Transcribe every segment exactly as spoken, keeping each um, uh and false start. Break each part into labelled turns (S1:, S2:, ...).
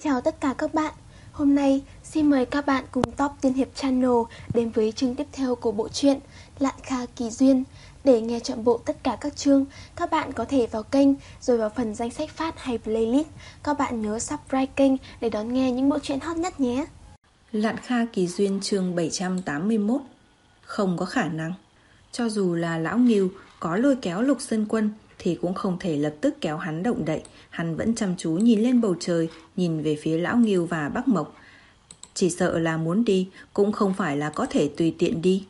S1: Chào tất cả các bạn. Hôm nay xin mời các bạn cùng Top Tiên Hiệp Channel đến với chương tiếp theo của bộ truyện Lạn Kha Kỳ Duyên. Để nghe trọn bộ tất cả các chương, các bạn có thể vào kênh rồi vào phần danh sách phát hay playlist. Các bạn nhớ subscribe kênh để đón nghe những bộ truyện hot nhất nhé.
S2: Lạn Kha Kỳ Duyên chương bảy trăm tám mươi mốt. Không có khả năng. Cho dù là lão Ngưu có lôi kéo Lục Sơn Quân thì cũng không thể lập tức kéo hắn động đậy. Hắn vẫn chăm chú nhìn lên bầu trời, nhìn về phía lão Ngưu và Bắc Mộc. Chỉ sợ là muốn đi cũng không phải là có thể tùy tiện đi.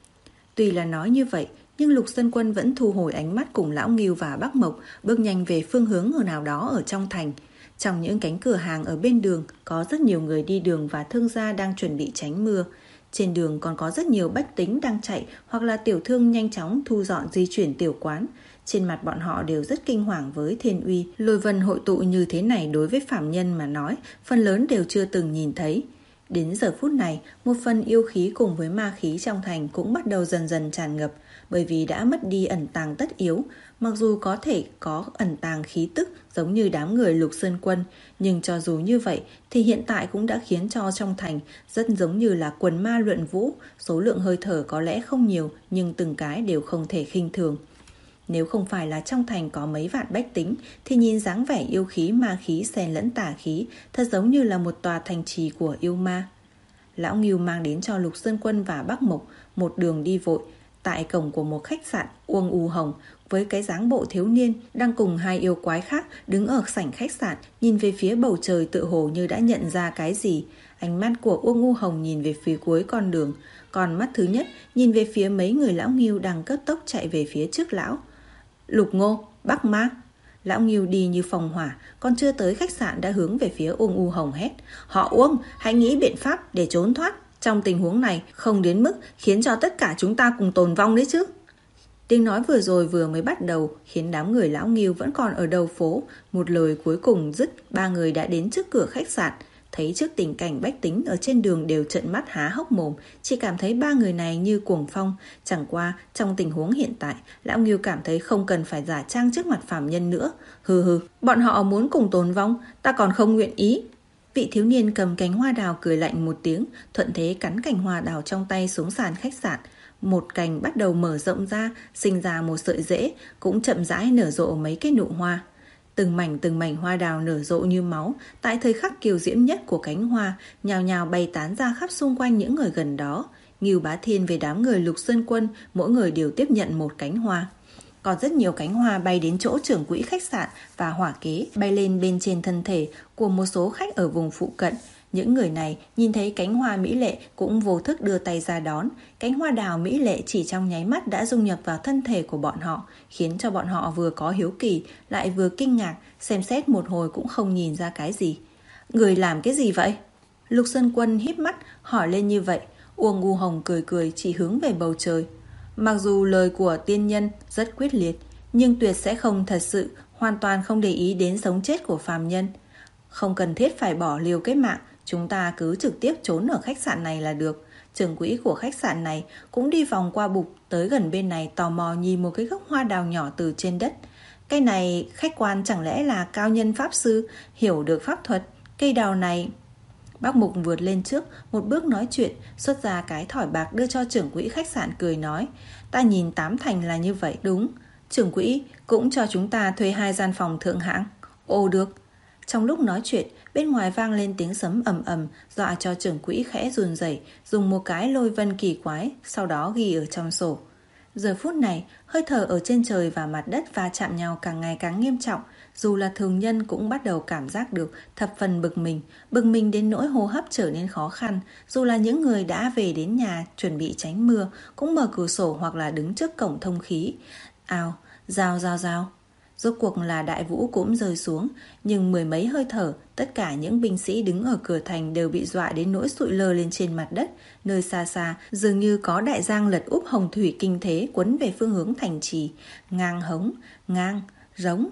S2: Tuy là nói như vậy, nhưng Lục Sơn Quân vẫn thu hồi ánh mắt cùng lão Ngưu và Bắc Mộc, bước nhanh về phương hướng ở nào đó ở trong thành. Trong những cánh cửa hàng ở bên đường, có rất nhiều người đi đường và thương gia đang chuẩn bị tránh mưa. Trên đường còn có rất nhiều bách tính đang chạy hoặc là tiểu thương nhanh chóng thu dọn di chuyển tiểu quán. Trên mặt bọn họ đều rất kinh hoàng với thiên uy. Lôi vân hội tụ như thế này đối với phạm nhân mà nói, phần lớn đều chưa từng nhìn thấy. Đến giờ phút này, một phần yêu khí cùng với ma khí trong thành cũng bắt đầu dần dần tràn ngập, bởi vì đã mất đi ẩn tàng tất yếu. Mặc dù có thể có ẩn tàng khí tức giống như đám người Lục Sơn Quân, nhưng cho dù như vậy thì hiện tại cũng đã khiến cho trong thành rất giống như là quần ma luận vũ. Số lượng hơi thở có lẽ không nhiều, nhưng từng cái đều không thể khinh thường. Nếu không phải là trong thành có mấy vạn bách tính thì nhìn dáng vẻ yêu khí ma khí xen lẫn tà khí, thật giống như là một tòa thành trì của yêu ma. Lão Ngưu mang đến cho Lục Sơn Quân và Bắc Mộc một đường đi vội. Tại cổng của một khách sạn, Uông U Hồng với cái dáng bộ thiếu niên đang cùng hai yêu quái khác đứng ở sảnh khách sạn, nhìn về phía bầu trời tự hồ như đã nhận ra cái gì. Ánh mắt của Uông U Hồng nhìn về phía cuối con đường, còn mắt thứ nhất nhìn về phía mấy người lão Ngưu đang cấp tốc chạy về phía trước lão. Lục Ngô, Bắc Ma. Lão Ngưu đi như phòng hỏa, còn chưa tới khách sạn đã hướng về phía Uông U Hồng hét: Họ Uông, hãy nghĩ biện pháp để trốn thoát. Trong tình huống này không đến mức khiến cho tất cả chúng ta cùng tồn vong đấy chứ. Tiếng nói vừa rồi vừa mới bắt đầu khiến đám người lão Ngưu vẫn còn ở đầu phố. Một lời cuối cùng dứt, ba người đã đến trước cửa khách sạn. Thấy trước tình cảnh bách tính ở trên đường đều trợn mắt há hốc mồm, chỉ cảm thấy ba người này như cuồng phong. Chẳng qua trong tình huống hiện tại, lão Ngưu cảm thấy không cần phải giả trang trước mặt phàm nhân nữa. Hừ hừ, bọn họ muốn cùng tồn vong, ta còn không nguyện ý. Vị thiếu niên cầm cánh hoa đào cười lạnh một tiếng, thuận thế cắn cành hoa đào trong tay xuống sàn khách sạn. Một cành bắt đầu mở rộng ra, sinh ra một sợi rễ, cũng chậm rãi nở rộ mấy cái nụ hoa. Từng mảnh từng mảnh hoa đào nở rộ như máu, tại thời khắc kiều diễm nhất của cánh hoa, nhào nhào bay tán ra khắp xung quanh những người gần đó. Ngưu Bá Thiên về đám người Lục Sơn Quân, mỗi người đều tiếp nhận một cánh hoa. Còn rất nhiều cánh hoa bay đến chỗ trưởng quỹ khách sạn và hỏa kế, bay lên bên trên thân thể của một số khách ở vùng phụ cận. Những người này nhìn thấy cánh hoa mỹ lệ cũng vô thức đưa tay ra đón. Cánh hoa đào mỹ lệ chỉ trong nháy mắt đã dung nhập vào thân thể của bọn họ, khiến cho bọn họ vừa có hiếu kỳ lại vừa kinh ngạc, xem xét một hồi cũng không nhìn ra cái gì. Người làm cái gì vậy? Lục Sơn Quân híp mắt hỏi lên như vậy. Uông U Hồng cười cười chỉ hướng về bầu trời. Mặc dù lời của tiên nhân rất quyết liệt, nhưng tuyệt sẽ không thật sự hoàn toàn không để ý đến sống chết của phàm nhân. Không cần thiết phải bỏ liều cái mạng, chúng ta cứ trực tiếp trốn ở khách sạn này là được. Trưởng quỹ của khách sạn này cũng đi vòng qua bục tới gần bên này, tò mò nhìn một cái gốc hoa đào nhỏ từ trên đất. Cây này khách quan chẳng lẽ là cao nhân pháp sư, hiểu được pháp thuật. Cây đào này... Bác Mục vượt lên trước một bước nói chuyện, xuất ra cái thỏi bạc đưa cho trưởng quỹ khách sạn cười nói: Ta nhìn tám thành là như vậy. Đúng, trưởng quỹ cũng cho chúng ta thuê hai gian phòng thượng hạng. Ồ được. Trong lúc nói chuyện, bên ngoài vang lên tiếng sấm ầm ầm, dọa cho trưởng quỹ khẽ run rẩy, dùng một cái lôi vân kỳ quái, sau đó ghi ở trong sổ. Giờ phút này, hơi thở ở trên trời và mặt đất va chạm nhau càng ngày càng nghiêm trọng. Dù là thường nhân cũng bắt đầu cảm giác được thập phần bực mình, bực mình đến nỗi hô hấp trở nên khó khăn. Dù là những người đã về đến nhà chuẩn bị tránh mưa, cũng mở cửa sổ hoặc là đứng trước cổng thông khí. Ào, rào rào rào. Rốt cuộc là đại vũ cũng rơi xuống, nhưng mười mấy hơi thở, tất cả những binh sĩ đứng ở cửa thành đều bị dọa đến nỗi sụi lơ lên trên mặt đất. Nơi xa xa, dường như có đại giang lật úp hồng thủy kinh thế quấn về phương hướng thành trì. Ngang hống, ngang, rống.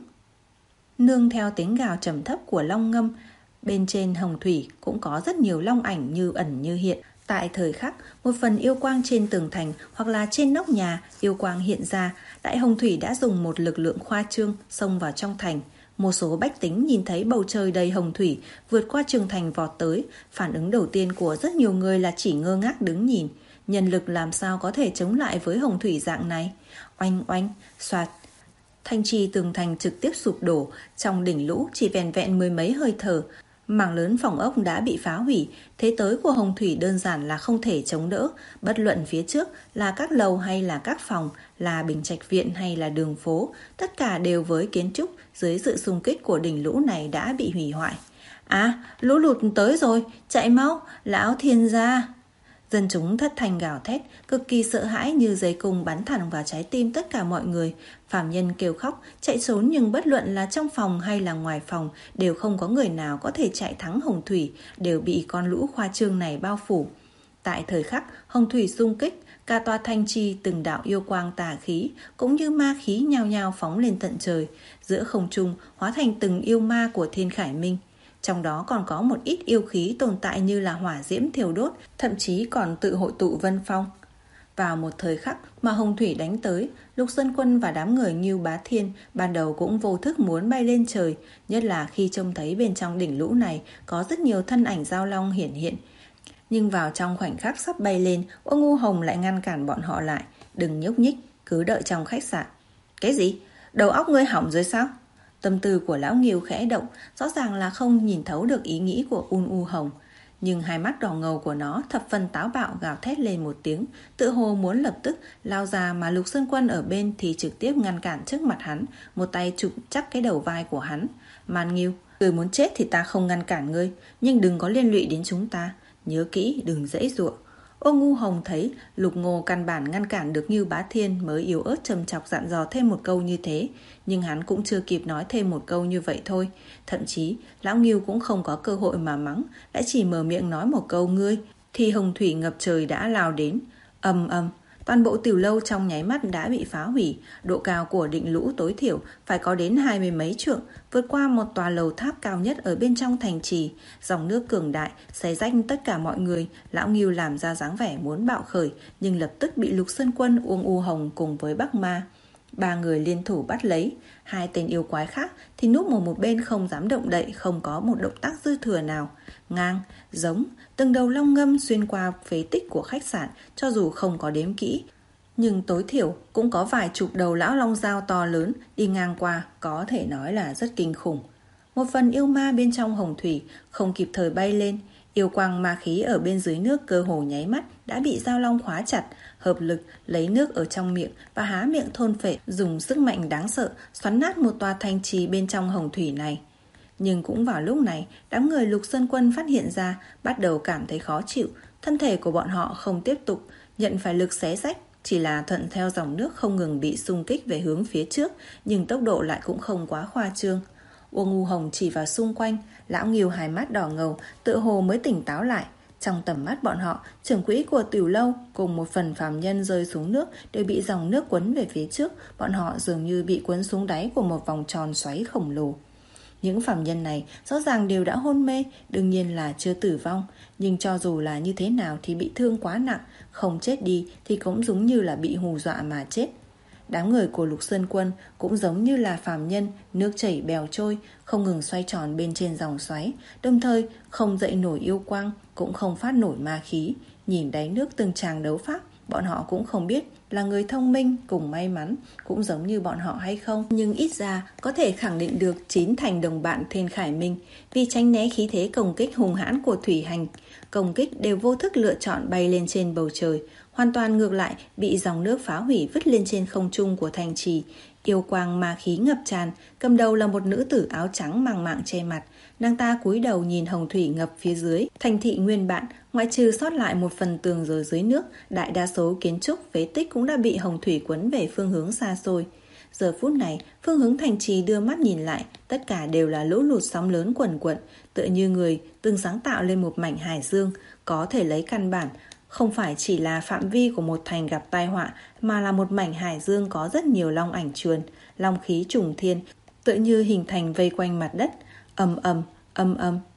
S2: Nương theo tiếng gào trầm thấp của long ngâm, bên trên hồng thủy cũng có rất nhiều long ảnh như ẩn như hiện. Tại thời khắc, một phần yêu quang trên tường thành hoặc là trên nóc nhà, yêu quang hiện ra, đại hồng thủy đã dùng một lực lượng khoa trương xông vào trong thành. Một số bách tính nhìn thấy bầu trời đầy hồng thủy vượt qua trường thành vọt tới, phản ứng đầu tiên của rất nhiều người là chỉ ngơ ngác đứng nhìn. Nhân lực làm sao có thể chống lại với hồng thủy dạng này? Oanh oanh, xoạt. Thành trì tường thành trực tiếp sụp đổ, trong đỉnh lũ chỉ vẹn vẹn mười mấy hơi thở. Mảng lớn phòng ốc đã bị phá hủy, thế tới của hồng thủy đơn giản là không thể chống đỡ. Bất luận phía trước là các lầu hay là các phòng, là bình trạch viện hay là đường phố, tất cả đều với kiến trúc dưới sự xung kích của đỉnh lũ này đã bị hủy hoại. À, lũ lụt tới rồi, chạy mau, lão thiên gia! Dân chúng thất thanh gào thét, cực kỳ sợ hãi như dây cung bắn thẳng vào trái tim tất cả mọi người. Phàm nhân kêu khóc, chạy trốn nhưng bất luận là trong phòng hay là ngoài phòng đều không có người nào có thể chạy thắng hồng thủy, đều bị con lũ khoa trương này bao phủ. Tại thời khắc hồng thủy xung kích, cả tòa thành trì từng đạo yêu quang tà khí cũng như ma khí nhao nhao phóng lên tận trời, giữa không trung hóa thành từng yêu ma của Thiên Khải Minh. Trong đó còn có một ít yêu khí tồn tại như là hỏa diễm thiêu đốt, thậm chí còn tự hội tụ vân phong. Vào một thời khắc mà hồng thủy đánh tới, Lục Sơn Quân và đám người Ngưu Bá Thiên ban đầu cũng vô thức muốn bay lên trời, nhất là khi trông thấy bên trong đỉnh lũ này có rất nhiều thân ảnh giao long hiển hiện. Nhưng vào trong khoảnh khắc sắp bay lên, Uông U Hồng lại ngăn cản bọn họ lại. Đừng nhúc nhích, cứ đợi trong khách sạn. Cái gì? Đầu óc ngươi hỏng rồi sao? Tâm tư của lão Nghiêu khẽ động, rõ ràng là không nhìn thấu được ý nghĩ của Un U Hồng. Nhưng hai mắt đỏ ngầu của nó thập phần táo bạo gào thét lên một tiếng, tự hồ muốn lập tức lao ra, mà Lục Sơn Quân ở bên thì trực tiếp ngăn cản trước mặt hắn, một tay chụp chắc cái đầu vai của hắn. Man Nghiêu, người muốn chết thì ta không ngăn cản ngươi, nhưng đừng có liên lụy đến chúng ta. Nhớ kỹ, đừng dãy dụa. Ô Ngu Hồng thấy Lục Ngô căn bản ngăn cản được Ngưu Bá Thiên, mới yếu ớt trầm chọc dặn dò thêm một câu như thế. Nhưng hắn cũng chưa kịp nói thêm một câu như vậy thôi. Thậm chí lão Ngưu cũng không có cơ hội mà mắng, đã chỉ mở miệng nói một câu ngươi, thì hồng thủy ngập trời đã lao đến. Ầm ầm, toàn bộ tiểu lâu trong nháy mắt đã bị phá hủy. Độ cao của đỉnh lũ tối thiểu phải có đến hai mươi mấy trượng, vượt qua một tòa lầu tháp cao nhất ở bên trong thành trì. Dòng nước cường đại xé rách tất cả mọi người. Lão Ngưu làm ra dáng vẻ muốn bạo khởi, nhưng lập tức bị Lục Sơn Quân, Uông U Hồng cùng với Bắc Ma, ba người liên thủ bắt lấy. Hai tên yêu quái khác thì núp ở một bên không dám động đậy, không có một động tác dư thừa nào. Ngang, giống, từng đầu long ngâm xuyên qua phế tích của khách sạn, cho dù không có đếm kỹ, nhưng tối thiểu cũng có vài chục đầu lão long dao to lớn đi ngang qua, có thể nói là rất kinh khủng. Một phần yêu ma bên trong hồng thủy không kịp thời bay lên, yêu quang ma khí ở bên dưới nước cơ hồ nháy mắt đã bị dao long khóa chặt, hợp lực lấy nước ở trong miệng và há miệng thôn phệ, dùng sức mạnh đáng sợ xoắn nát một tòa thành trì bên trong hồng thủy này. Nhưng cũng vào lúc này, đám người Lục Sơn Quân phát hiện ra, bắt đầu cảm thấy khó chịu. Thân thể của bọn họ không tiếp tục nhận phải lực xé rách, chỉ là thuận theo dòng nước không ngừng bị xung kích về hướng phía trước, nhưng tốc độ lại cũng không quá khoa trương. Uông U Hồng chỉ vào xung quanh, lão Nghiêu hai mắt đỏ ngầu, tựa hồ mới tỉnh táo lại. Trong tầm mắt bọn họ, trưởng quỹ của tiểu lâu cùng một phần phàm nhân rơi xuống nước đều bị dòng nước cuốn về phía trước, bọn họ dường như bị cuốn xuống đáy của một vòng tròn xoáy khổng lồ. Những phàm nhân này rõ ràng đều đã hôn mê, đương nhiên là chưa tử vong, nhưng cho dù là như thế nào thì bị thương quá nặng, không chết đi thì cũng giống như là bị hù dọa mà chết. Đám người của Lục Sơn Quân cũng giống như là phàm nhân, nước chảy bèo trôi, không ngừng xoay tròn bên trên dòng xoáy, đồng thời không dậy nổi yêu quang, cũng không phát nổi ma khí. Nhìn đáy nước từng tràng đấu pháp, bọn họ cũng không biết là người thông minh cùng may mắn cũng giống như bọn họ hay không, nhưng ít ra có thể khẳng định được chín thành đồng bạn Thiên Khải Minh vì tránh né khí thế công kích hung hãn của thủy hành, công kích đều vô thức lựa chọn bay lên trên bầu trời, hoàn toàn ngược lại bị dòng nước phá hủy vứt lên trên không trung của thành trì. Yêu quang ma khí ngập tràn, cầm đầu là một nữ tử áo trắng mang mạng che mặt. Nàng ta cúi đầu nhìn hồng thủy ngập phía dưới thành thị nguyên bản, ngoại trừ sót lại một phần tường rồi dưới nước, đại đa số kiến trúc phế tích cũng đã bị hồng thủy cuốn về phương hướng xa xôi. Giờ phút này, phương hướng thành trì đưa mắt nhìn lại, tất cả đều là lũ lụt sóng lớn quần quận, tựa như người từng sáng tạo lên một mảnh hải dương, có thể lấy căn bản không phải chỉ là phạm vi của một thành gặp tai họa, mà là một mảnh hải dương có rất nhiều long ảnh truyền, long khí trùng thiên, tựa như hình thành vây quanh mặt đất. Ầm ầm, ầm ầm.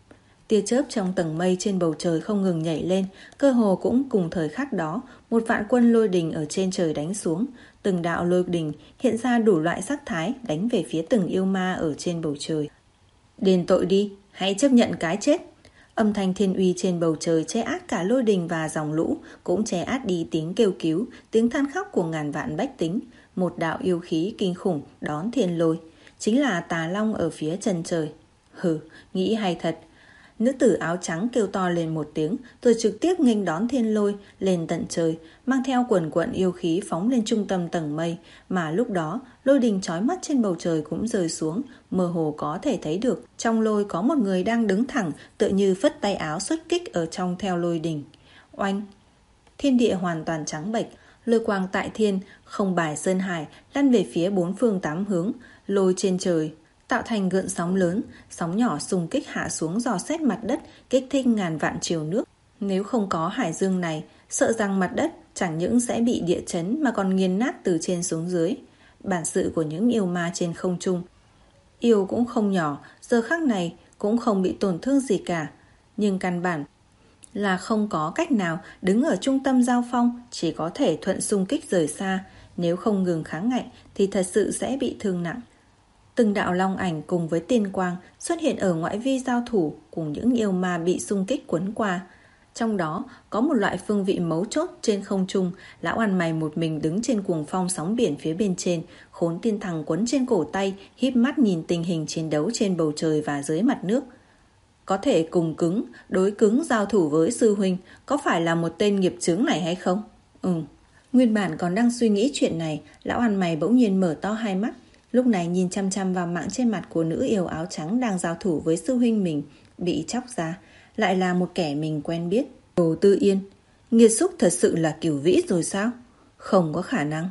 S2: Tia chớp trong tầng mây trên bầu trời không ngừng nhảy lên, cơ hồ cũng cùng thời khắc đó, một vạn quân lôi đình ở trên trời đánh xuống. Từng đạo lôi đình hiện ra đủ loại sắc thái đánh về phía từng yêu ma ở trên bầu trời. Đền tội đi, hãy chấp nhận cái chết. Âm thanh thiên uy trên bầu trời che át cả lôi đình và dòng lũ, cũng che át đi tiếng kêu cứu, tiếng than khóc của ngàn vạn bách tính. Một đạo yêu khí kinh khủng đón thiên lôi, chính là Tà Long ở phía chân trời. Hừ, nghĩ hay thật. Nữ tử áo trắng kêu to lên một tiếng, rồi trực tiếp nghênh đón thiên lôi lên tận trời, mang theo quần quận yêu khí phóng lên trung tâm tầng mây. Mà lúc đó, lôi đình chói mắt trên bầu trời cũng rơi xuống, mơ hồ có thể thấy được trong lôi có một người đang đứng thẳng, tựa như phất tay áo xuất kích ở trong theo lôi đình. Oanh! Thiên địa hoàn toàn trắng bệch, lôi quang tại thiên, không bài sơn hải, lăn về phía bốn phương tám hướng, lôi trên trời tạo thành gợn sóng lớn, sóng nhỏ xung kích hạ xuống dò xét mặt đất, kích thích ngàn vạn triều nước. Nếu không có hải dương này, sợ rằng mặt đất chẳng những sẽ bị địa chấn mà còn nghiền nát từ trên xuống dưới. Bản sự của những yêu ma trên không trung, yêu cũng không nhỏ, giờ khắc này cũng không bị tổn thương gì cả. Nhưng căn bản là không có cách nào đứng ở trung tâm giao phong, chỉ có thể thuận xung kích rời xa. Nếu không ngừng kháng ngạnh thì thật sự sẽ bị thương nặng. Từng đạo long ảnh cùng với tiên quang xuất hiện ở ngoại vi giao thủ cùng những yêu ma bị xung kích quấn qua. Trong đó có một loại phương vị mấu chốt trên không trung, lão ăn mày một mình đứng trên cuồng phong sóng biển phía bên trên, khốn tiên thằng quấn trên cổ tay, híp mắt nhìn tình hình chiến đấu trên bầu trời và dưới mặt nước. Có thể cùng cứng, đối cứng giao thủ với sư huynh, có phải là một tên nghiệp chướng này hay không? Ừ. Nguyên bản còn đang suy nghĩ chuyện này, lão ăn mày bỗng nhiên mở to hai mắt. Lúc này nhìn chăm chăm vào mạng trên mặt của nữ yêu áo trắng đang giao thủ với sư huynh mình, bị chóc ra, lại là một kẻ mình quen biết. Đồ Tư Yên, nghiệt xúc thật sự là Cửu Vĩ rồi sao? Không có khả năng.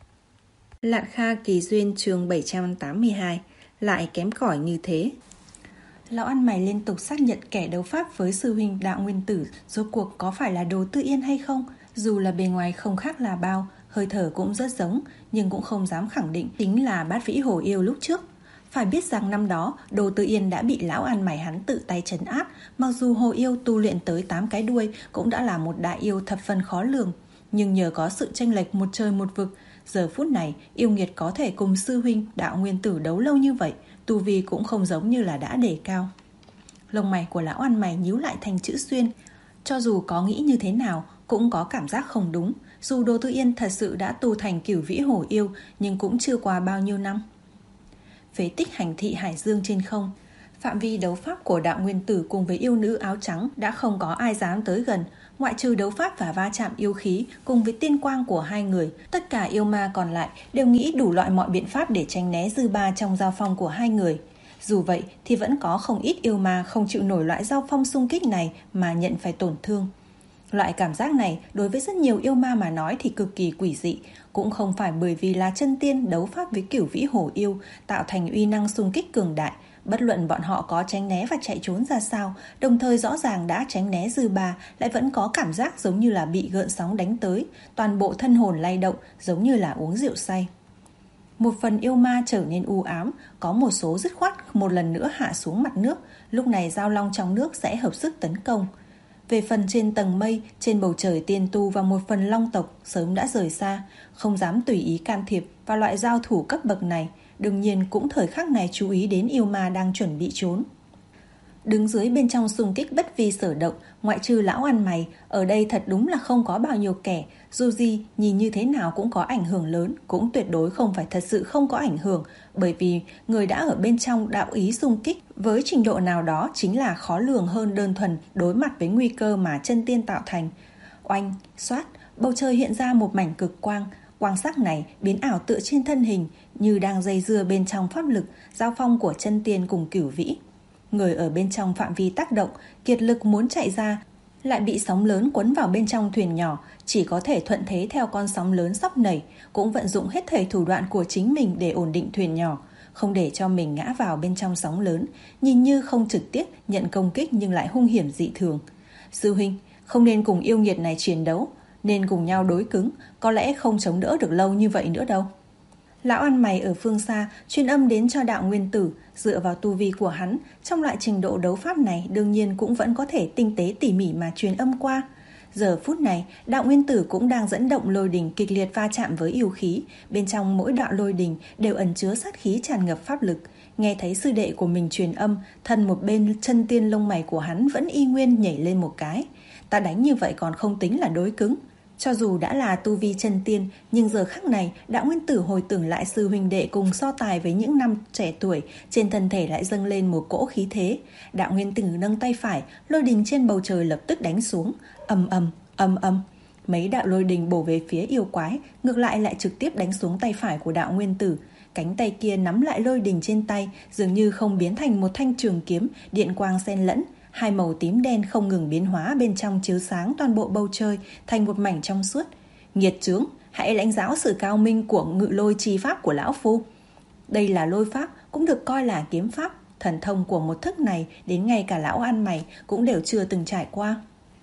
S2: Lạn Kha Kỳ Duyên chương bảy trăm tám mươi hai, lại kém cỏi như thế. Lão ăn mày liên tục xác nhận kẻ đấu pháp với sư huynh Đạo Nguyên Tử rốt cuộc có phải là Đồ Tư Yên hay không. Dù là bề ngoài không khác là bao, hơi thở cũng rất giống, nhưng cũng không dám khẳng định chính là Bát Vĩ Hồ Yêu lúc trước. Phải biết rằng năm đó, Đồ Tư Yên đã bị lão ăn mày hắn tự tay trấn áp, mặc dù Hồ Yêu tu luyện tới tám cái đuôi cũng đã là một đại yêu thập phần khó lường. Nhưng nhờ có sự chênh lệch một trời một vực, giờ phút này yêu nghiệt có thể cùng sư huynh Đạo Nguyên Tử đấu lâu như vậy, tu vi cũng không giống như là đã đề cao. Lông mày của lão ăn mày nhíu lại thành chữ xuyên. Cho dù có nghĩ như thế nào, cũng có cảm giác không đúng. Dù Đồ Tư Yên thật sự đã tu thành Cửu Vĩ Hổ Yêu, nhưng cũng chưa qua bao nhiêu năm. Phế tích hành thị hải dương trên không, phạm vi đấu pháp của Đạo Nguyên Tử cùng với yêu nữ áo trắng đã không có ai dám tới gần. Ngoại trừ đấu pháp và va chạm yêu khí cùng với tiên quang của hai người, tất cả yêu ma còn lại đều nghĩ đủ loại mọi biện pháp để tránh né dư ba trong giao phong của hai người. Dù vậy thì vẫn có không ít yêu ma không chịu nổi loại giao phong xung kích này mà nhận phải tổn thương. Loại cảm giác này đối với rất nhiều yêu ma mà nói thì cực kỳ quỷ dị, cũng không phải bởi vì là chân tiên đấu pháp với Cửu Vĩ Hổ Yêu tạo thành uy năng xung kích cường đại. Bất luận bọn họ có tránh né và chạy trốn ra sao, đồng thời rõ ràng đã tránh né dư ba, lại vẫn có cảm giác giống như là bị gợn sóng đánh tới, toàn bộ thân hồn lay động giống như là uống rượu say. Một phần yêu ma trở nên u ám, có một số dứt khoát một lần nữa hạ xuống mặt nước, lúc này giao long trong nước sẽ hợp sức tấn công. Về phần trên tầng mây, trên bầu trời tiên tu và một phần long tộc sớm đã rời xa, không dám tùy ý can thiệp vào loại giao thủ cấp bậc này, đương nhiên cũng thời khắc này chú ý đến yêu ma đang chuẩn bị trốn. Đứng dưới bên trong xung kích bất vi sở động, ngoại trừ lão ăn mày, ở đây thật đúng là không có bao nhiêu kẻ, dù gì nhìn như thế nào cũng có ảnh hưởng lớn, cũng tuyệt đối không phải thật sự không có ảnh hưởng, bởi vì người đã ở bên trong đạo ý xung kích với trình độ nào đó chính là khó lường hơn đơn thuần đối mặt với nguy cơ mà chân tiên tạo thành. Oanh, xoát, bầu trời hiện ra một mảnh cực quang, quang sắc này biến ảo tựa trên thân hình, như đang dây dưa bên trong pháp lực, giao phong của chân tiên cùng Cửu Vĩ. Người ở bên trong phạm vi tác động, kiệt lực muốn chạy ra, lại bị sóng lớn cuốn vào bên trong thuyền nhỏ, chỉ có thể thuận thế theo con sóng lớn sóc nảy, cũng vận dụng hết thảy thủ đoạn của chính mình để ổn định thuyền nhỏ, không để cho mình ngã vào bên trong sóng lớn, nhìn như không trực tiếp nhận công kích nhưng lại hung hiểm dị thường. Sư huynh, không nên cùng yêu nghiệt này chiến đấu, nên cùng nhau đối cứng, có lẽ không chống đỡ được lâu như vậy nữa đâu. Lão ăn mày ở phương xa truyền âm đến cho Đạo Nguyên Tử. Dựa vào tu vi của hắn, trong loại trình độ đấu pháp này đương nhiên cũng vẫn có thể tinh tế tỉ mỉ mà truyền âm qua. Giờ phút này, Đạo Nguyên Tử cũng đang dẫn động lôi đình kịch liệt va chạm với yêu khí. Bên trong mỗi đạo lôi đình đều ẩn chứa sát khí tràn ngập pháp lực. Nghe thấy sư đệ của mình truyền âm, thân một bên chân tiên lông mày của hắn vẫn y nguyên nhảy lên một cái. Ta đánh như vậy còn không tính là đối cứng. Cho dù đã là tu vi chân tiên, nhưng giờ khắc này Đạo Nguyên Tử hồi tưởng lại sư huynh đệ cùng so tài với những năm trẻ tuổi, trên thân thể lại dâng lên một cỗ khí thế. Đạo Nguyên Tử nâng tay phải, lôi đình trên bầu trời lập tức đánh xuống, ầm ầm, ầm ầm. Mấy đạo lôi đình bổ về phía yêu quái, ngược lại lại trực tiếp đánh xuống tay phải của Đạo Nguyên Tử. Cánh tay kia nắm lại lôi đình trên tay, dường như không biến thành một thanh trường kiếm, điện quang xen lẫn. Hai màu tím đen không ngừng biến hóa bên trong chiếu sáng toàn bộ bầu trời thành một mảnh trong suốt. Nghiệt chướng, hãy lãnh giáo sự cao minh của ngự lôi chi pháp của lão phu. Đây là lôi pháp, cũng được coi là kiếm pháp. Thần thông của một thức này đến ngay cả lão ăn mày cũng đều chưa từng trải qua.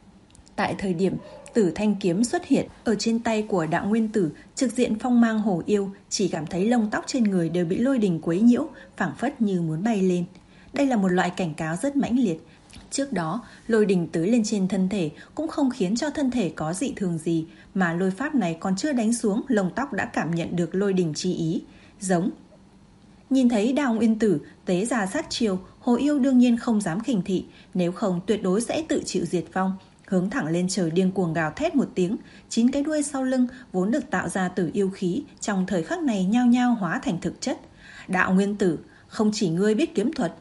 S2: Tại thời điểm Tử thanh kiếm xuất hiện ở trên tay của Đạo Nguyên Tử, trực diện phong mang hổ yêu, chỉ cảm thấy lông tóc trên người đều bị lôi đình quấy nhiễu, phảng phất như muốn bay lên. Đây là một loại cảnh cáo rất mãnh liệt. Trước đó, lôi đình tưới lên trên thân thể cũng không khiến cho thân thể có dị thường gì, mà lôi pháp này còn chưa đánh xuống, lông tóc đã cảm nhận được lôi đình chi ý. Giống. Nhìn thấy Đạo Nguyên Tử tế ra sát chiêu, hồ yêu đương nhiên không dám khinh thị, nếu không tuyệt đối sẽ tự chịu diệt vong. Hướng thẳng lên trời điên cuồng gào thét một tiếng, chín cái đuôi sau lưng vốn được tạo ra từ yêu khí, trong thời khắc này nhao nhao hóa thành thực chất. Đạo Nguyên Tử, không chỉ ngươi biết kiếm thuật.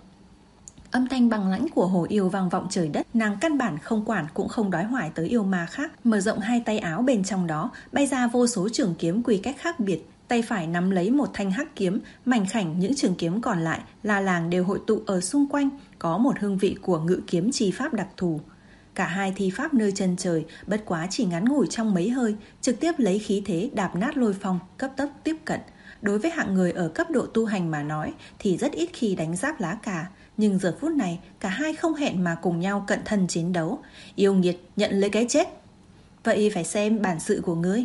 S2: Âm thanh bằng lãnh của hồ yêu vang vọng trời đất, nàng căn bản không quản cũng không đói hoài tới yêu ma khác. Mở rộng hai tay áo, bên trong đó bay ra vô số trường kiếm quy cách khác biệt. Tay phải nắm lấy một thanh hắc kiếm, mảnh khảnh những trường kiếm còn lại là làng đều hội tụ ở xung quanh, có một hương vị của ngự kiếm chi pháp đặc thù. Cả hai thi pháp nơi chân trời, bất quá chỉ ngắn ngủi trong mấy hơi, trực tiếp lấy khí thế đạp nát lôi phong, cấp tốc tiếp cận. Đối với hạng người ở cấp độ tu hành mà nói thì rất ít khi đánh giáp lá cà, nhưng giờ phút này cả hai không hẹn mà cùng nhau cận thân chiến đấu. Yêu nghiệt, nhận lấy cái chết. Vậy phải xem bản sự của ngươi.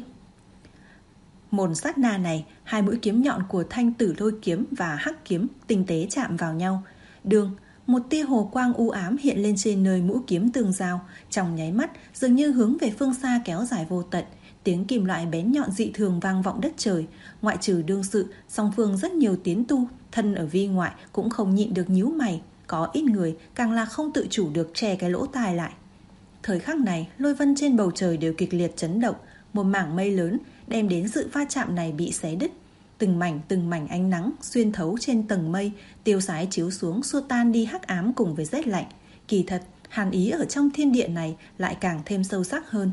S2: Một sát na này, hai mũi kiếm nhọn của thanh tử lôi kiếm và hắc kiếm tinh tế chạm vào nhau. Đường, một tia hồ quang u ám hiện lên trên nơi mũi kiếm tương giao, trong nháy mắt dường như hướng về phương xa kéo dài vô tận. Tiếng kim loại bén nhọn dị thường vang vọng đất trời. Ngoại trừ đương sự, song phương rất nhiều tiến tu, thân ở vi ngoại cũng không nhịn được nhíu mày. Có ít người càng là không tự chủ được che cái lỗ tai lại. Thời khắc này, lôi vân trên bầu trời đều kịch liệt chấn động. Một mảng mây lớn đem đến sự va chạm này bị xé đứt. Từng mảnh từng mảnh ánh nắng xuyên thấu trên tầng mây, tiêu sái chiếu xuống xua tan đi hắc ám cùng với rét lạnh. Kỳ thật, hàn ý ở trong thiên địa này lại càng thêm sâu sắc hơn.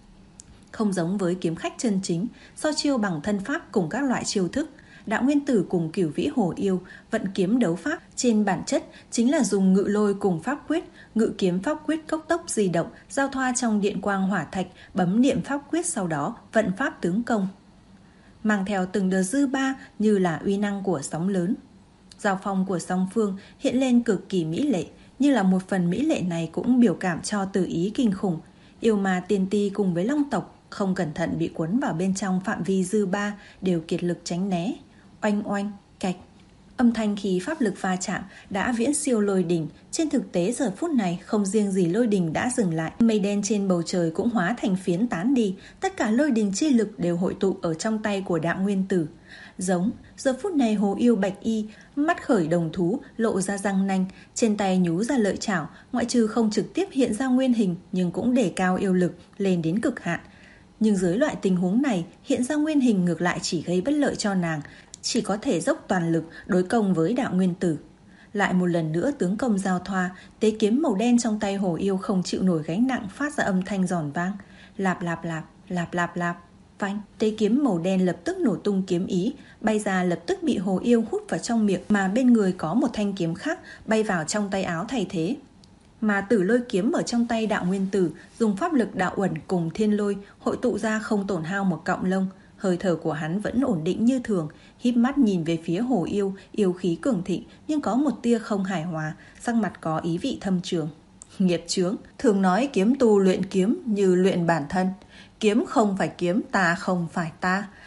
S2: Không giống với kiếm khách chân chính, so chiêu bằng thân pháp cùng các loại chiêu thức, Đạo Nguyên Tử cùng Cửu Vĩ Hổ Yêu vận kiếm đấu pháp trên bản chất chính là dùng ngự lôi cùng pháp quyết, ngự kiếm pháp quyết cốc tốc di động, giao thoa trong điện quang hỏa thạch, bấm niệm pháp quyết, sau đó vận pháp tướng công, mang theo từng đợt dư ba như là uy năng của sóng lớn. Giao phong của song phương hiện lên cực kỳ mỹ lệ, như là một phần mỹ lệ này cũng biểu cảm cho từ ý kinh khủng. Yêu ma tiên ti cùng với long tộc không cẩn thận bị cuốn vào bên trong phạm vi dư ba đều kiệt lực tránh né. Oanh oanh, cạch. Âm thanh khi pháp lực va chạm đã viễn siêu lôi đình. Trên thực tế giờ phút này không riêng gì lôi đình đã dừng lại, mây đen trên bầu trời cũng hóa thành phiến tán đi. Tất cả lôi đình chi lực đều hội tụ ở trong tay của Đạo Nguyên Tử. Giống, giờ phút này hồ yêu bạch y, mắt khởi đồng thú, lộ ra răng nanh, trên tay nhú ra lợi chảo, ngoại trừ không trực tiếp hiện ra nguyên hình nhưng cũng để cao yêu lực lên đến cực hạn. Nhưng dưới loại tình huống này, hiện ra nguyên hình ngược lại chỉ gây bất lợi cho nàng, chỉ có thể dốc toàn lực đối công với Đạo Nguyên Tử. Lại một lần nữa tướng công giao thoa, tế kiếm màu đen trong tay hồ yêu không chịu nổi gánh nặng phát ra âm thanh giòn vang. Lạp lạp lạp, lạp lạp lạp, phanh. Tế kiếm màu đen lập tức nổ tung kiếm ý, bay ra lập tức bị hồ yêu hút vào trong miệng, mà bên người có một thanh kiếm khác bay vào trong tay áo thay thế. Mà tử lôi kiếm ở trong tay Đạo Nguyên Tử dùng pháp lực đạo uẩn cùng thiên lôi hội tụ ra không tổn hao một cọng lông. Hơi thở của hắn vẫn ổn định như thường, híp mắt nhìn về phía hồ yêu, yêu khí cường thịnh nhưng có một tia không hài hòa, sắc mặt có ý vị thâm trường. Nghiệp chướng, thường nói kiếm tu luyện kiếm như luyện bản thân. Kiếm không phải kiếm, ta không phải ta.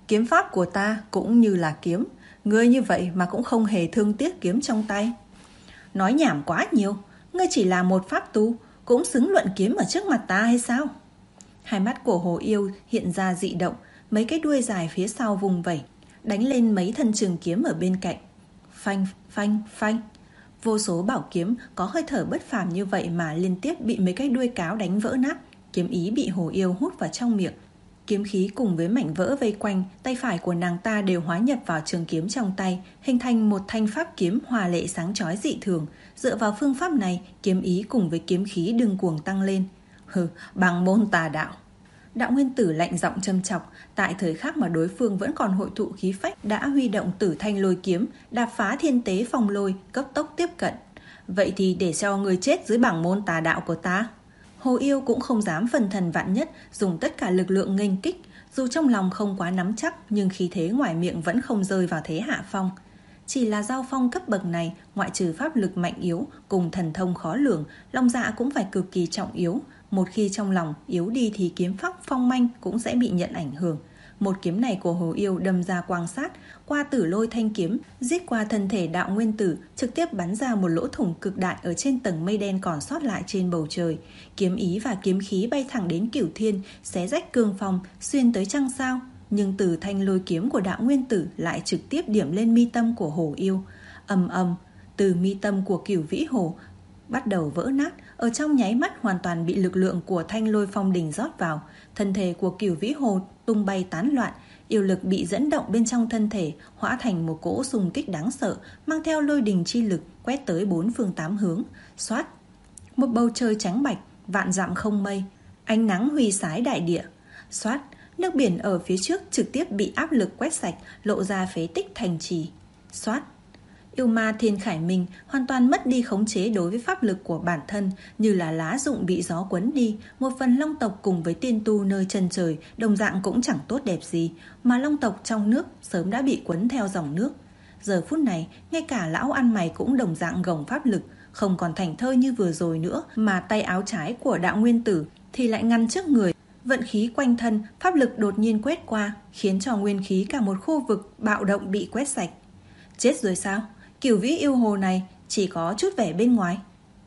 S2: Kiếm pháp của ta cũng như là kiếm, ngươi như vậy mà cũng không hề thương tiếc kiếm trong tay. Nói nhảm quá nhiều, ngươi chỉ là một pháp tu, cũng xứng luận kiếm ở trước mặt ta hay sao? Hai mắt của Hồ Yêu hiện ra dị động, mấy cái đuôi dài phía sau vùng vẩy, đánh lên mấy thân trường kiếm ở bên cạnh. Phanh, phanh, phanh. Vô số bảo kiếm có hơi thở bất phàm như vậy mà liên tiếp bị mấy cái đuôi cáo đánh vỡ nát. Kiếm ý bị Hồ Yêu hút vào trong miệng. Kiếm khí cùng với mảnh vỡ vây quanh, tay phải của nàng ta đều hóa nhập vào trường kiếm trong tay, hình thành một thanh pháp kiếm hòa lệ sáng chói dị thường. Dựa vào phương pháp này, kiếm ý cùng với kiếm khí đừng cuồng tăng lên. Hừ, bằng môn tà đạo. Đạo Nguyên Tử lạnh giọng châm chọc. Tại thời khắc mà đối phương vẫn còn hội tụ khí phách, đã huy động Tử Thanh Lôi kiếm, đạp phá thiên tế phong lôi, cấp tốc tiếp cận. Vậy thì để cho người chết dưới bảng môn tà đạo của ta. Hồ Yêu cũng không dám phân thần vạn nhất, dùng tất cả lực lượng nghênh kích. Dù trong lòng không quá nắm chắc, nhưng khí thế ngoài miệng vẫn không rơi vào thế hạ phong. Chỉ là giao phong cấp bậc này, ngoại trừ pháp lực mạnh yếu cùng thần thông khó lường, lòng dạ cũng phải cực kỳ trọng yếu. Một khi trong lòng yếu đi thì kiếm pháp phong manh cũng sẽ bị nhận ảnh hưởng. Một kiếm này của Hồ Yêu đâm ra quang sát, qua Tử Lôi thanh kiếm, giết qua thân thể Đạo Nguyên Tử, trực tiếp bắn ra một lỗ thủng cực đại ở trên tầng mây đen còn sót lại trên bầu trời. Kiếm ý và kiếm khí bay thẳng đến cửu thiên, xé rách cương phong, xuyên tới trăng sao. Nhưng Tử Thanh Lôi kiếm của Đạo Nguyên Tử lại trực tiếp điểm lên mi tâm của Hồ Yêu. Ầm ầm, từ mi tâm của Cửu Vĩ Hồ bắt đầu vỡ nát, ở trong nháy mắt hoàn toàn bị lực lượng của Thanh Lôi phong đỉnh rót vào. Thân thể của Cửu Vĩ Hồ tung bay tán loạn, yêu lực bị dẫn động bên trong thân thể, hóa thành một cỗ xung kích đáng sợ, mang theo lôi đình chi lực quét tới bốn phương tám hướng. Xoát, một bầu trời trắng bạch, vạn dặm không mây, ánh nắng huy sái đại địa. Xoát, nước biển ở phía trước trực tiếp bị áp lực quét sạch, lộ ra phế tích thành trì. Xoát, yêu ma Thiên Khải Minh hoàn toàn mất đi khống chế đối với pháp lực của bản thân, như là lá rụng bị gió quấn đi. Một phần long tộc cùng với tiên tu nơi chân trời đồng dạng cũng chẳng tốt đẹp gì, mà long tộc trong nước sớm đã bị quấn theo dòng nước. Giờ phút này, ngay cả lão ăn mày cũng đồng dạng gồng pháp lực, không còn thành thơi như vừa rồi nữa, mà tay áo trái của Đạo Nguyên Tử thì lại ngăn trước người. Vận khí quanh thân, pháp lực đột nhiên quét qua, khiến cho nguyên khí cả một khu vực bạo động bị quét sạch. Chết rồi sao? Cửu Vĩ yêu hồ này chỉ có chút vẻ bên ngoài.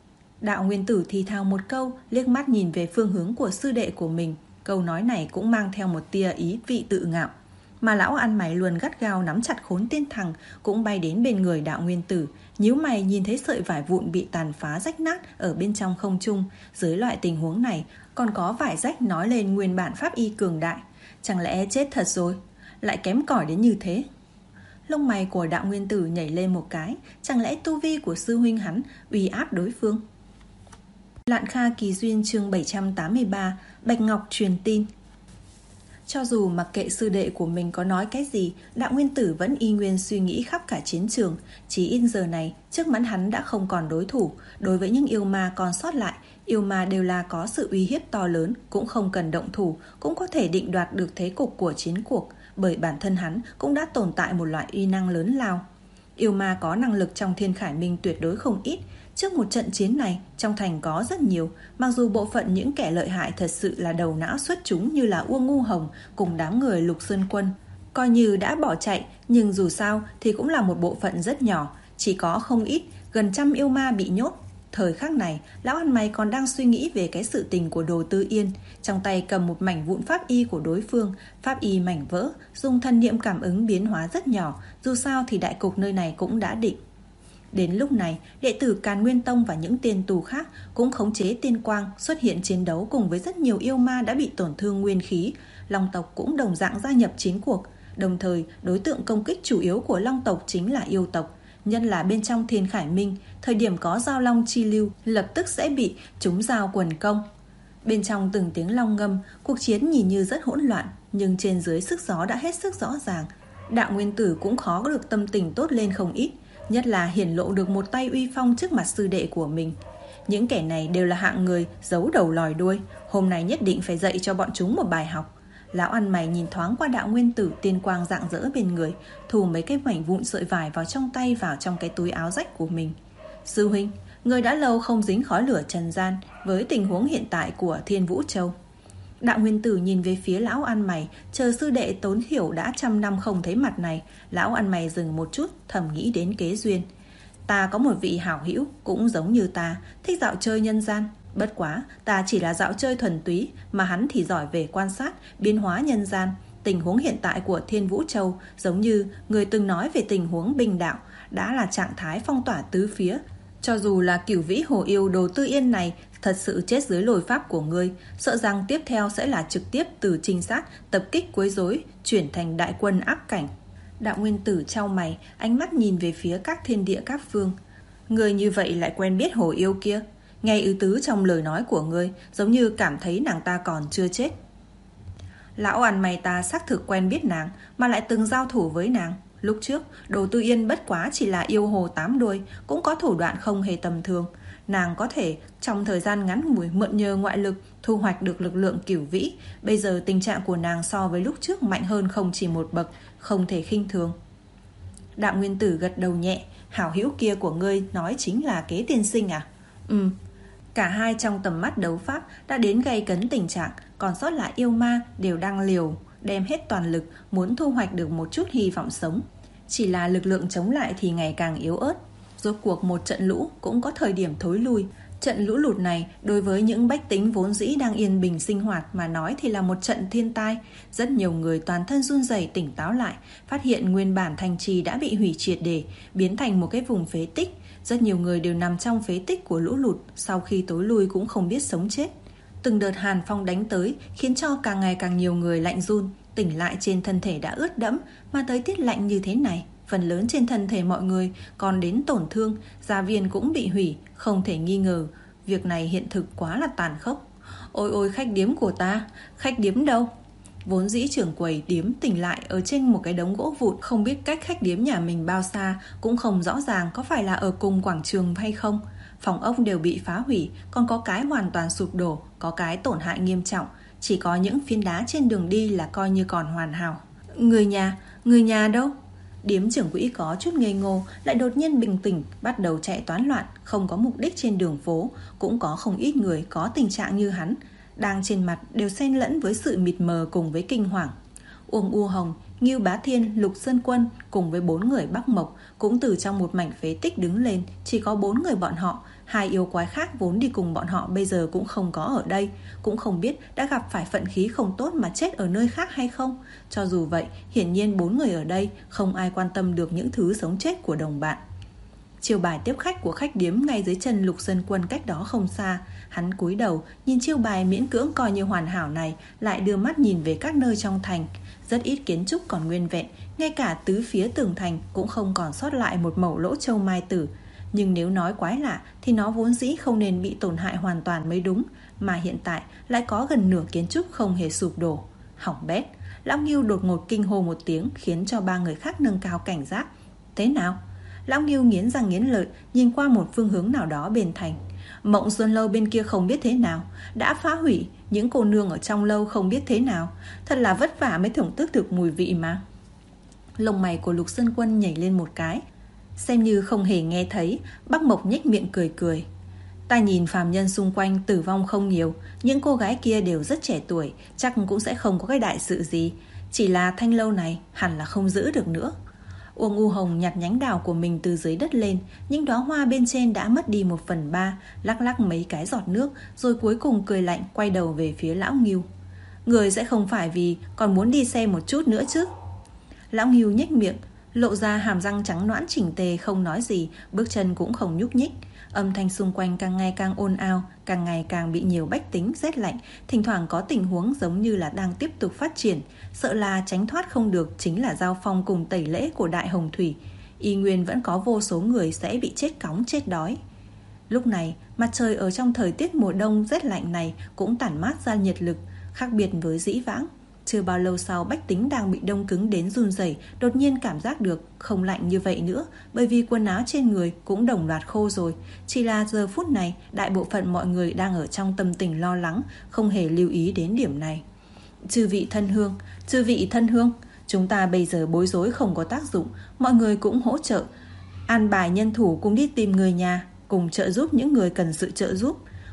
S2: Đạo Nguyên Tử thì thào một câu, liếc mắt nhìn về phương hướng của sư đệ của mình. Câu nói này cũng mang theo một tia ý vị tự ngạo. Mà lão ăn mày luôn gắt gao nắm chặt Khốn Tiên Thằng cũng bay đến bên người Đạo Nguyên Tử, nhíu mày nhìn thấy sợi vải vụn bị tàn phá rách nát ở bên trong không trung. Dưới loại tình huống này, còn có vải rách nói lên nguyên bản pháp y cường đại. Chẳng lẽ chết thật rồi? Lại kém cỏi đến như thế? Lông mày của Đạo Nguyên Tử nhảy lên một cái, chẳng lẽ tu vi của sư huynh hắn uy áp đối phương? Lạn Kha Kỳ Duyên chương bảy trăm tám mươi ba, Bạch Ngọc truyền tin. Cho dù mặc kệ sư đệ của mình có nói cái gì, Đạo Nguyên Tử vẫn y nguyên suy nghĩ khắp cả chiến trường. Chỉ in giờ này, trước mắt hắn đã không còn đối thủ. Đối với những yêu ma còn sót lại, yêu ma đều là có sự uy hiếp to lớn, cũng không cần động thủ, cũng có thể định đoạt được thế cục của chiến cuộc. Bởi bản thân hắn cũng đã tồn tại một loại uy năng lớn lao. Yêu ma có năng lực trong Thiên Khải Minh tuyệt đối không ít. Trước một trận chiến này, trong thành có rất nhiều, mặc dù bộ phận những kẻ lợi hại thật sự là đầu não xuất chúng như là Uông Ngu Hồng cùng đám người Lục Sơn Quân, coi như đã bỏ chạy, nhưng dù sao thì cũng là một bộ phận rất nhỏ, chỉ có không ít, gần trăm yêu ma bị nhốt. Thời khắc này, lão ăn mày còn đang suy nghĩ về cái sự tình của Đồ Tư Yên, trong tay cầm một mảnh vụn pháp y của đối phương, pháp y mảnh vỡ, dùng thân niệm cảm ứng biến hóa rất nhỏ, dù sao thì đại cục nơi này cũng đã định. Đến lúc này, đệ tử Càn Nguyên Tông và những tiên tù khác cũng khống chế tiên quang xuất hiện chiến đấu cùng với rất nhiều yêu ma đã bị tổn thương nguyên khí. Long tộc cũng đồng dạng gia nhập chiến cuộc. Đồng thời, đối tượng công kích chủ yếu của Long tộc chính là yêu tộc. Nhân là bên trong Thiên Khải Minh, thời điểm có giao long chi lưu, lập tức sẽ bị chúng giao quần công. Bên trong từng tiếng long ngâm, cuộc chiến nhìn như rất hỗn loạn, nhưng trên dưới sức gió đã hết sức rõ ràng. Đạo Nguyên Tử cũng khó có được tâm tình tốt lên không ít, nhất là hiển lộ được một tay uy phong trước mặt sư đệ của mình. Những kẻ này đều là hạng người giấu đầu lòi đuôi, hôm nay nhất định phải dạy cho bọn chúng một bài học. Lão ăn mày nhìn thoáng qua Đạo Nguyên Tử tiên quang rạng rỡ bên người, thù mấy cái mảnh vụn sợi vải vào trong tay vào trong cái túi áo rách của mình. Sư huynh, người đã lâu không dính khói lửa trần gian với tình huống hiện tại của Thiên Vũ Châu. Đạo Nguyên Tử nhìn về phía lão ăn mày, chờ sư đệ Tốn Thiểu đã trăm năm không thấy mặt này. Lão ăn mày dừng một chút, thầm nghĩ đến kế duyên. Ta có một vị hảo hữu cũng giống như ta, thích dạo chơi nhân gian. Bất quá, ta chỉ là dạo chơi thuần túy, mà hắn thì giỏi về quan sát, biến hóa nhân gian. Tình huống hiện tại của Thiên Vũ Châu giống như người từng nói về tình huống bình đạo, đã là trạng thái phong tỏa tứ phía. Cho dù là Cửu Vĩ Hồ Yêu Đồ Tư Yên này thật sự chết dưới lôi pháp của ngươi, sợ rằng tiếp theo sẽ là trực tiếp từ trinh sát, tập kích quấy rối, chuyển thành đại quân áp cảnh. Đạo Nguyên Tử chau mày, ánh mắt nhìn về phía các thiên địa các phương. Ngươi như vậy lại quen biết Hồ Yêu kia? Nghe ý tứ trong lời nói của ngươi, giống như cảm thấy nàng ta còn chưa chết. Lão ăn mày ta xác thực quen biết nàng, mà lại từng giao thủ với nàng. Lúc trước, Đồ Tư Yên bất quá chỉ là yêu hồ tám đuôi, cũng có thủ đoạn không hề tầm thường. Nàng có thể trong thời gian ngắn ngủi mượn nhờ ngoại lực thu hoạch được lực lượng cửu vĩ. Bây giờ tình trạng của nàng so với lúc trước mạnh hơn không chỉ một bậc, không thể khinh thường. Đạo Nguyên Tử gật đầu nhẹ. Hảo hữu kia của ngươi nói chính là Kế tiên sinh à? Ừ. Cả hai trong tầm mắt đấu pháp đã đến gay cấn tình trạng, còn sót lại yêu ma đều đang liều đem hết toàn lực muốn thu hoạch được một chút hy vọng sống. Chỉ là lực lượng chống lại thì ngày càng yếu ớt. Rốt cuộc một trận lũ cũng có thời điểm thối lui. Trận lũ lụt này đối với những bách tính vốn dĩ đang yên bình sinh hoạt mà nói thì là một trận thiên tai. Rất nhiều người toàn thân run rẩy tỉnh táo lại, phát hiện nguyên bản thành trì đã bị hủy triệt để, biến thành một cái vùng phế tích. Rất nhiều người đều nằm trong phế tích của lũ lụt, sau khi tối lui cũng không biết sống chết. Từng đợt hàn phong đánh tới khiến cho càng ngày càng nhiều người lạnh run, tỉnh lại trên thân thể đã ướt đẫm, mà tới tiết lạnh như thế này, phần lớn trên thân thể mọi người còn đến tổn thương, gia viên cũng bị hủy, không thể nghi ngờ. Việc này hiện thực quá là tàn khốc. Ôi ôi khách điếm của ta, khách điếm đâu? Vốn dĩ trưởng quầy điếm tỉnh lại ở trên một cái đống gỗ vụn, không biết cách khách điếm nhà mình bao xa, cũng không rõ ràng có phải là ở cùng quảng trường hay không. Phòng ốc đều bị phá hủy, còn có cái hoàn toàn sụp đổ, có cái tổn hại nghiêm trọng. Chỉ có những phiến đá trên đường đi là coi như còn hoàn hảo. Người nhà, người nhà đâu? Điếm trưởng quỹ có chút ngây ngô, lại đột nhiên bình tĩnh, bắt đầu chạy toán loạn, không có mục đích trên đường phố. Cũng có không ít người có tình trạng như hắn, đang trên mặt đều xen lẫn với sự mịt mờ cùng với kinh hoàng. Uông U Hồng, Ngưu Bá Thiên, Lục Sơn Quân cùng với bốn người Bắc Mộc cũng từ trong một mảnh phế tích đứng lên. Chỉ có bốn người bọn họ. Hai yêu quái khác vốn đi cùng bọn họ bây giờ cũng không có ở đây. Cũng không biết đã gặp phải vận khí không tốt mà chết ở nơi khác hay không. Cho dù vậy, hiển nhiên bốn người ở đây không ai quan tâm được những thứ sống chết của đồng bạn. Chiêu bài tiếp khách của khách điếm ngay dưới chân Lục Sơn Quân cách đó không xa. Hắn cúi đầu nhìn chiêu bài miễn cưỡng coi như hoàn hảo này, lại đưa mắt nhìn về các nơi trong thành. Rất ít kiến trúc còn nguyên vẹn, ngay cả tứ phía tường thành cũng không còn sót lại một mẩu lỗ châu mai tử. Nhưng nếu nói quái lạ thì nó vốn dĩ không nên bị tổn hại hoàn toàn mới đúng, mà hiện tại lại có gần nửa kiến trúc không hề sụp đổ. Hỏng bét. Lão Ngưu đột ngột kinh hô một tiếng, khiến cho ba người khác nâng cao cảnh giác. Thế nào? Lão Ngưu nghiến răng nghiến lợi, nhìn qua một phương hướng nào đó bên thành. Mộng Xuân Lâu bên kia không biết thế nào, đã phá hủy, những cô nương ở trong lâu không biết thế nào. Thật là vất vả mới thưởng thức được mùi vị mà. Lông mày của Lục Sơn Quân nhảy lên một cái, xem như không hề nghe thấy. Bắc Mộc nhếch miệng cười cười. Ta nhìn phàm nhân xung quanh tử vong không nhiều, những cô gái kia đều rất trẻ tuổi, chắc cũng sẽ không có cái đại sự gì. Chỉ là thanh lâu này hẳn là không giữ được nữa. Uông U Hồng nhặt nhánh đào của mình từ dưới đất lên, những đóa hoa bên trên đã mất đi một phần ba, lắc lắc mấy cái giọt nước, rồi cuối cùng cười lạnh quay đầu về phía Lão Ngưu. Người sẽ không phải vì còn muốn đi xem một chút nữa chứ? Lão Ngưu nhếch miệng, lộ ra hàm răng trắng nõn chỉnh tề, không nói gì, bước chân cũng không nhúc nhích. Âm thanh xung quanh càng ngày càng ồn ào, càng ngày càng bị nhiều bách tính rét lạnh. Thỉnh thoảng có tình huống giống như là đang tiếp tục phát triển, sợ là tránh thoát không được chính là giao phong cùng tẩy lễ của Đại Hồng Thủy. Y nguyên vẫn có vô số người sẽ bị chết cóng chết đói. Lúc này, mặt trời ở trong thời tiết mùa đông rét lạnh này cũng tản mát ra nhiệt lực, khác biệt với dĩ vãng. Chưa bao lâu sau, bách tính đang bị đông cứng đến run rẩy, đột nhiên cảm giác được không lạnh như vậy nữa, bởi vì quần áo trên người cũng đồng loạt khô rồi. Chỉ là giờ phút này, đại bộ phận mọi người đang ở trong tâm tình lo lắng, không hề lưu ý đến điểm này. Chư vị thân hương, chư vị thân hương, chúng ta bây giờ bối rối không có tác dụng, mọi người cũng hỗ trợ, an bài nhân thủ cùng đi tìm người nhà, cùng trợ giúp những người cần sự trợ giúp.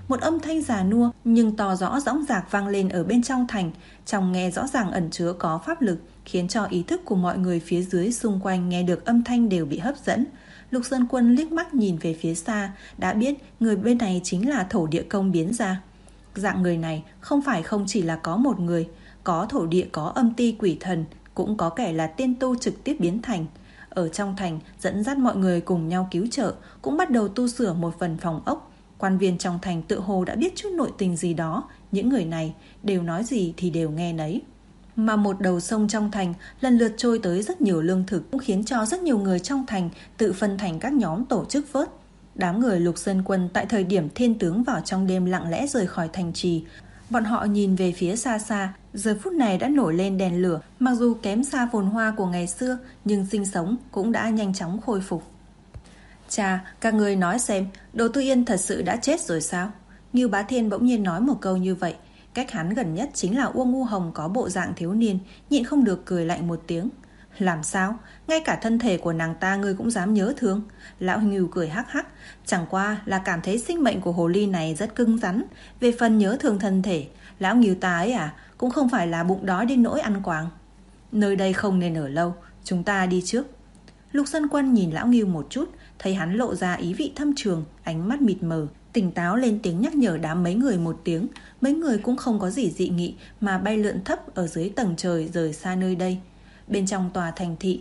S2: một âm thanh già nua nhưng to rõ dõng dạc vang lên ở bên trong thành. Trong nghe rõ ràng ẩn chứa có pháp lực, khiến cho ý thức của mọi người phía dưới xung quanh nghe được âm thanh đều bị hấp dẫn. Lục Sơn Quân liếc mắt nhìn về phía xa, đã biết người bên này chính là thổ địa công biến ra. Dạng người này không phải không chỉ là có một người, có thổ địa, có âm ti quỷ thần, cũng có kẻ là tiên tu trực tiếp biến thành. Ở trong thành dẫn dắt mọi người cùng nhau cứu trợ, cũng bắt đầu tu sửa một phần phòng ốc. Quan viên trong thành tự hồ đã biết chút nội tình gì đó, những người này đều nói gì thì đều nghe nấy. Mà một đầu sông trong thành lần lượt trôi tới rất nhiều lương thực, cũng khiến cho rất nhiều người trong thành tự phân thành các nhóm tổ chức vớt. Đám người Lục Sơn Quân tại thời điểm thiên tướng vào trong đêm lặng lẽ rời khỏi thành trì. Bọn họ nhìn về phía xa xa, giờ phút này đã nổi lên đèn lửa, mặc dù kém xa phồn hoa của ngày xưa, nhưng sinh sống cũng đã nhanh chóng khôi phục. Chà, các người nói xem, Đồ Tư Yên thật sự đã chết rồi sao? Ngưu Bá Thiên bỗng nhiên nói một câu như vậy. Cách hắn gần nhất chính là Uông Ngu Hồng có bộ dạng thiếu niên, nhịn không được cười lạnh một tiếng. Làm sao? Ngay cả thân thể của nàng ta ngươi cũng dám nhớ thương? Lão Ngưu cười hắc hắc, chẳng qua là cảm thấy sinh mệnh của hồ ly này rất cứng rắn. Về phần nhớ thương thân thể, lão Ngưu ta ấy à, cũng không phải là bụng đói đến nỗi ăn quàng. Nơi đây không nên ở lâu, chúng ta đi trước. Lục Sơn Quân nhìn lão Ngưu một chút, thấy hắn lộ ra ý vị thâm trường, ánh mắt mịt mờ, tỉnh táo lên tiếng nhắc nhở đám mấy người một tiếng. Mấy người cũng không có gì dị nghị mà bay lượn thấp ở dưới tầng trời rời xa nơi đây. Bên trong tòa thành thị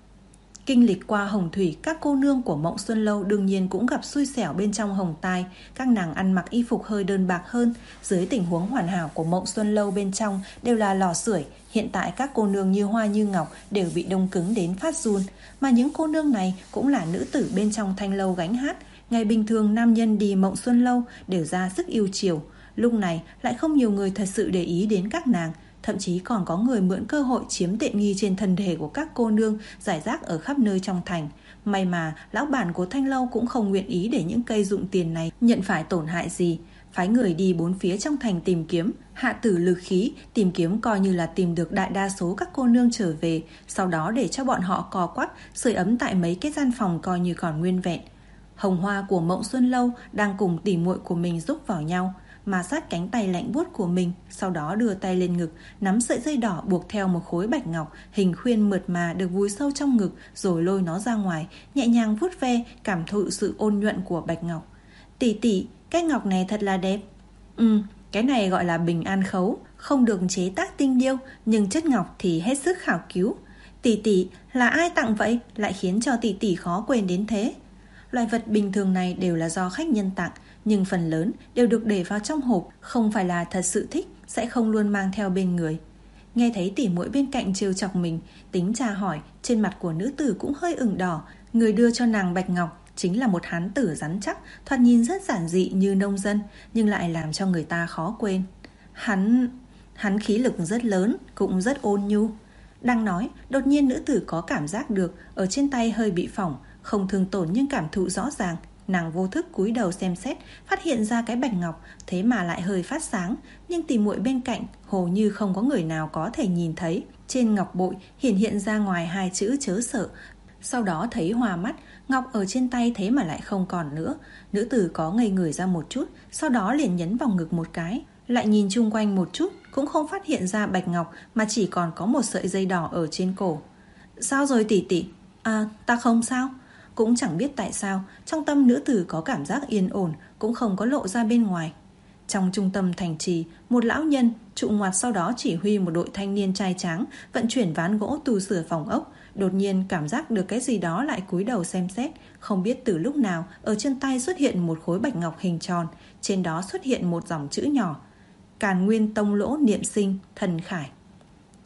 S2: kinh lịch qua hồng thủy, các cô nương của Mộng Xuân Lâu đương nhiên cũng gặp xui xẻo bên trong hồng tai. Các nàng ăn mặc y phục hơi đơn bạc hơn. Dưới tình huống hoàn hảo của Mộng Xuân Lâu bên trong đều là lò sưởi. Hiện tại các cô nương như hoa như ngọc đều bị đông cứng đến phát run. Mà những cô nương này cũng là nữ tử bên trong thanh lâu gánh hát. Ngày bình thường nam nhân đi Mộng Xuân Lâu đều ra sức yêu chiều. Lúc này lại không nhiều người thật sự để ý đến các nàng. Thậm chí còn có người mượn cơ hội chiếm tiện nghi trên thân thể của các cô nương rải rác ở khắp nơi trong thành. May mà lão bản của thanh lâu cũng không nguyện ý để những cây dụng tiền này nhận phải tổn hại gì. Phái người đi bốn phía trong thành tìm kiếm, hạ tử lực khí, tìm kiếm coi như là tìm được đại đa số các cô nương trở về. Sau đó để cho bọn họ co quắp, sưởi ấm tại mấy cái gian phòng coi như còn nguyên vẹn. Hồng Hoa của Mộng Xuân Lâu đang cùng tỉ muội của mình giúp vào nhau, mà sát cánh tay lạnh buốt của mình, sau đó đưa tay lên ngực, nắm sợi dây đỏ buộc theo một khối bạch ngọc, hình khuyên mượt mà được vùi sâu trong ngực, rồi lôi nó ra ngoài, nhẹ nhàng vuốt ve, cảm thụ sự ôn nhuận của bạch ngọc. Tỷ tỷ, cái ngọc này thật là đẹp. Ừ, cái này gọi là bình an khấu, không được chế tác tinh điêu, nhưng chất ngọc thì hết sức khảo cứu. Tỷ tỷ, là ai tặng vậy, lại khiến cho tỷ tỷ khó quên đến thế? Loài vật bình thường này đều là do khách nhân tặng, nhưng phần lớn đều được để vào trong hộp, không phải là thật sự thích, sẽ không luôn mang theo bên người. Nghe thấy tỉ muội bên cạnh trêu chọc mình, tính tra hỏi, trên mặt của nữ tử cũng hơi ửng đỏ. Người đưa cho nàng bạch ngọc chính là một hán tử rắn chắc, thoạt nhìn rất giản dị như nông dân, nhưng lại làm cho người ta khó quên. Hắn... hắn khí lực rất lớn, cũng rất ôn nhu. Đang nói, đột nhiên nữ tử có cảm giác được ở trên tay hơi bị phỏng, không thương tổn nhưng cảm thụ rõ ràng. Nàng vô thức cúi đầu xem xét, phát hiện ra cái bạch ngọc, thế mà lại hơi phát sáng, nhưng tỉ muội bên cạnh hồ như không có người nào có thể nhìn thấy. Trên ngọc bội hiển hiện ra ngoài hai chữ chớ sợ. Sau đó thấy hòa mắt, ngọc ở trên tay thế mà lại không còn nữa. Nữ tử có ngây người ra một chút, sau đó liền nhấn vào ngực một cái, lại nhìn chung quanh một chút, cũng không phát hiện ra bạch ngọc, mà chỉ còn có một sợi dây đỏ ở trên cổ. Sao rồi tỷ tỷ? À, ta không sao. Cũng chẳng biết tại sao, trong tâm nữ tử có cảm giác yên ổn, cũng không có lộ ra bên ngoài. Trong trung tâm thành trì, một lão nhân trụ ngoặt sau đó chỉ huy một đội thanh niên trai tráng vận chuyển ván gỗ tu sửa phòng ốc. Đột nhiên cảm giác được cái gì đó, lại cúi đầu xem xét. Không biết từ lúc nào ở chân tay xuất hiện một khối bạch ngọc hình tròn, trên đó xuất hiện một dòng chữ nhỏ: Càn Nguyên Tông Lỗ Niệm Sinh Thần Khải. T.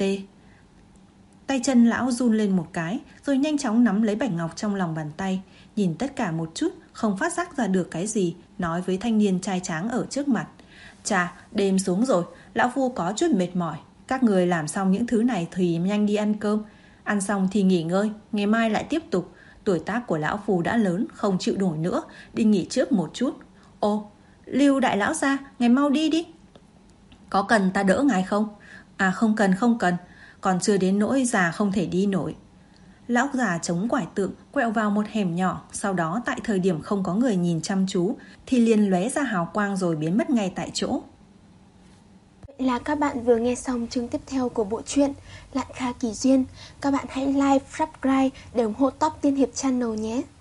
S2: Tay chân lão run lên một cái, rồi nhanh chóng nắm lấy bạch ngọc trong lòng bàn tay, nhìn tất cả một chút, không phát giác ra được cái gì, nói với thanh niên trai tráng ở trước mặt: Chà, đêm xuống rồi, lão phu có chút mệt mỏi, các người làm xong những thứ này thì nhanh đi ăn cơm, ăn xong thì nghỉ ngơi, ngày mai lại tiếp tục. Tuổi tác của lão phu đã lớn, không chịu nổi nữa, đi nghỉ trước một chút. Ô, Lưu đại lão gia, ngài mau đi đi. Có cần ta đỡ ngài không? À không cần không cần, còn chưa đến nỗi già không thể đi nổi. Lão già chống quải tượng quẹo vào một hẻm nhỏ, sau đó tại thời điểm không có người nhìn chăm chú thì liền lóe ra hào quang rồi biến mất ngay tại chỗ.
S1: Vậy là các bạn vừa nghe xong chương tiếp theo của bộ truyện Lạn Kha Kỳ Duyên. Các bạn hãy like, subscribe để ủng hộ Top Tiên Hiệp Channel nhé.